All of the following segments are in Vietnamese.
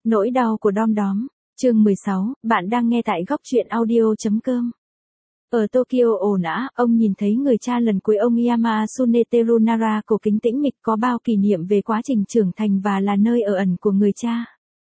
Nỗi đau của Đom Đóm. Chương 16, bạn đang nghe tại góc truyện audio.com. Ở Tokyo ồn ào, ông nhìn thấy người cha lần cuối ông Yamasune Terunara, cổ kính tĩnh mịch có bao kỷ niệm về quá trình trưởng thành và là nơi ở ẩn của người cha.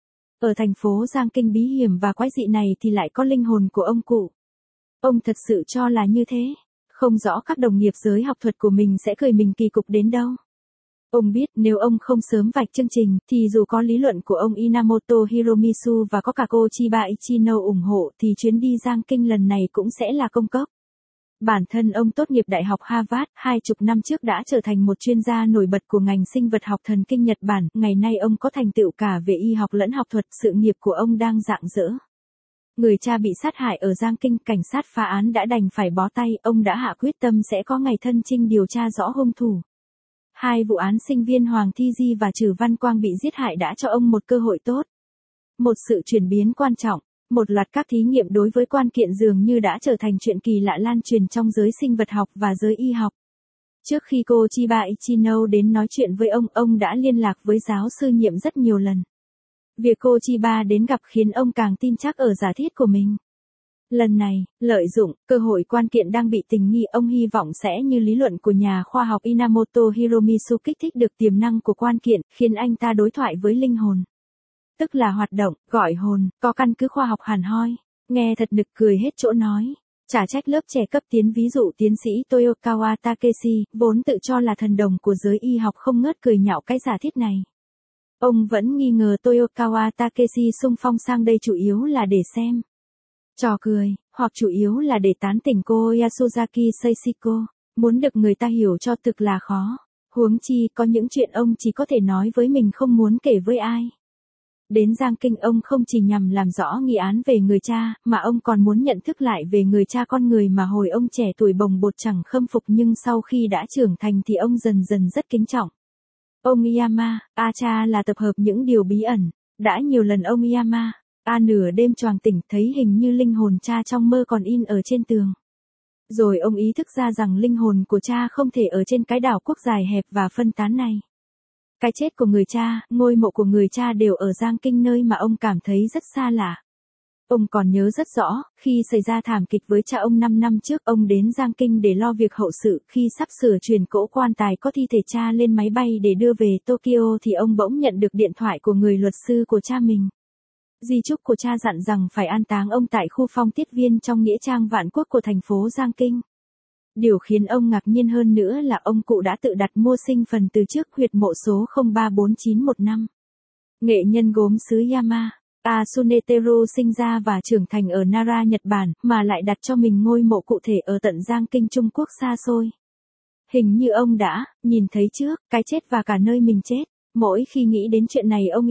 Ở thành phố Giang Kinh bí hiểm và quái dị này thì lại có linh hồn của ông cụ. Ông thật sự cho là như thế, không rõ các đồng nghiệp giới học thuật của mình sẽ cười mình kỳ cục đến đâu. Ông biết nếu ông không sớm vạch chương trình, thì dù có lý luận của ông Inamoto Hiromitsu và có cả cô Chiba Ichino ủng hộ thì chuyến đi Giang Kinh lần này cũng sẽ là công cốc. Bản thân ông tốt nghiệp Đại học Harvard 20 năm trước đã trở thành một chuyên gia nổi bật của ngành sinh vật học thần kinh Nhật Bản. Ngày nay ông có thành tựu cả về y học lẫn học thuật, sự nghiệp của ông đang rạng rỡ. Người cha bị sát hại ở Giang Kinh, cảnh sát phá án đã đành phải bó tay, ông đã hạ quyết tâm sẽ có ngày thân chinh điều tra rõ hung thủ. Hai vụ án sinh viên Hoàng Thi Di và Trử Văn Quang bị giết hại đã cho ông một cơ hội tốt. Một sự chuyển biến quan trọng, một loạt các thí nghiệm đối với quan kiện dường như đã trở thành chuyện kỳ lạ lan truyền trong giới sinh vật học và giới y học. Trước khi cô Chiba Ichino đến nói chuyện với ông đã liên lạc với giáo sư nhiệm rất nhiều lần. Việc cô Chiba đến gặp khiến ông càng tin chắc ở giả thiết của mình. Lần này, lợi dụng cơ hội quan kiện đang bị tình nghi, ông hy vọng sẽ như lý luận của nhà khoa học Inamoto Hiromitsu kích thích được tiềm năng của quan kiện, khiến anh ta đối thoại với linh hồn. Tức là hoạt động, gọi hồn, có căn cứ khoa học hẳn hoi. Nghe thật nực cười hết chỗ nói. Chả trách lớp trẻ cấp tiến ví dụ tiến sĩ Toyokawa Takeshi, vốn tự cho là thần đồng của giới y học không ngớt cười nhạo cái giả thiết này. Ông vẫn nghi ngờ Toyokawa Takeshi xung phong sang đây chủ yếu là để xem trò cười, hoặc chủ yếu là để tán tỉnh cô Yasuzaki Seishiko. Muốn được người ta hiểu cho thực là khó. Huống chi có những chuyện ông chỉ có thể nói với mình không muốn kể với ai. Đến Giang Kinh ông không chỉ nhằm làm rõ nghi án về người cha, mà ông còn muốn nhận thức lại về người cha, con người mà hồi ông trẻ tuổi bồng bột chẳng khâm phục nhưng sau khi đã trưởng thành thì ông dần dần rất kính trọng. Ông Yama-cha là tập hợp những điều bí ẩn. Đã nhiều lần ông nửa đêm choàng tỉnh thấy hình như linh hồn cha trong mơ còn in ở trên tường. Rồi ông ý thức ra rằng linh hồn của cha không thể ở trên cái đảo quốc dài hẹp và phân tán này. Cái chết của người cha, ngôi mộ của người cha đều ở Giang Kinh, nơi mà ông cảm thấy rất xa lạ. Ông còn nhớ rất rõ, khi xảy ra thảm kịch với cha ông 5 năm trước, ông đến Giang Kinh để lo việc hậu sự. Khi sắp sửa chuyển cỗ quan tài có thi thể cha lên máy bay để đưa về Tokyo thì ông bỗng nhận được điện thoại của người luật sư của cha mình. Di chúc của cha dặn rằng phải an táng ông tại khu Phong Tiết Viên trong nghĩa trang Vạn Quốc của thành phố Giang Kinh. Điều khiến ông ngạc nhiên hơn nữa là ông cụ đã tự đặt mua sinh phần từ trước, huyệt mộ số 034915. Nghệ nhân gốm xứ Yamasune Teru sinh ra và trưởng thành ở Nara, Nhật Bản, mà lại đặt cho mình ngôi mộ cụ thể ở tận Giang Kinh, Trung Quốc xa xôi. Hình như ông đã nhìn thấy trước cái chết và cả nơi mình chết. Mỗi khi nghĩ đến chuyện này ông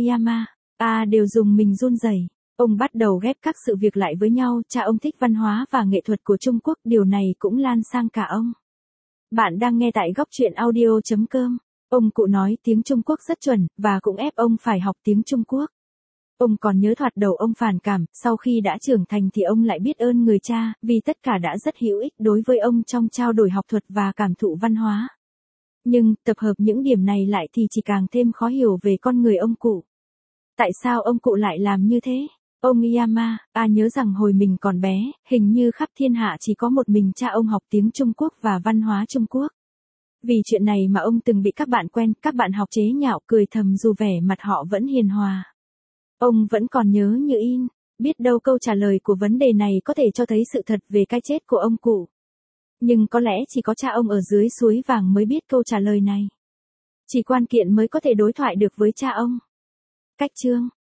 đều dùng mình run rẩy. Ông bắt đầu ghép các sự việc lại với nhau. Cha ông thích văn hóa và nghệ thuật của Trung Quốc, điều này cũng lan sang cả ông. Bạn đang nghe tại góc truyện audio.com. Ông cụ nói tiếng Trung Quốc rất chuẩn, và cũng ép ông phải học tiếng Trung Quốc. Ông còn nhớ thoạt đầu ông phản cảm, sau khi đã trưởng thành thì ông lại biết ơn người cha, vì tất cả đã rất hữu ích đối với ông trong trao đổi học thuật và cảm thụ văn hóa. Nhưng, tập hợp những điểm này lại thì chỉ càng thêm khó hiểu về con người ông cụ. Tại sao ông cụ lại làm như thế? Ông nhớ rằng hồi mình còn bé, hình như khắp thiên hạ chỉ có một mình cha ông học tiếng Trung Quốc và văn hóa Trung Quốc. Vì chuyện này mà ông từng bị các bạn quen, các bạn học chế nhạo, cười thầm dù vẻ mặt họ vẫn hiền hòa. Ông vẫn còn nhớ như in, biết đâu câu trả lời của vấn đề này có thể cho thấy sự thật về cái chết của ông cụ. Nhưng có lẽ chỉ có cha ông ở dưới suối vàng mới biết câu trả lời này. Chỉ quan kiện mới có thể đối thoại được với cha ông. Cách chương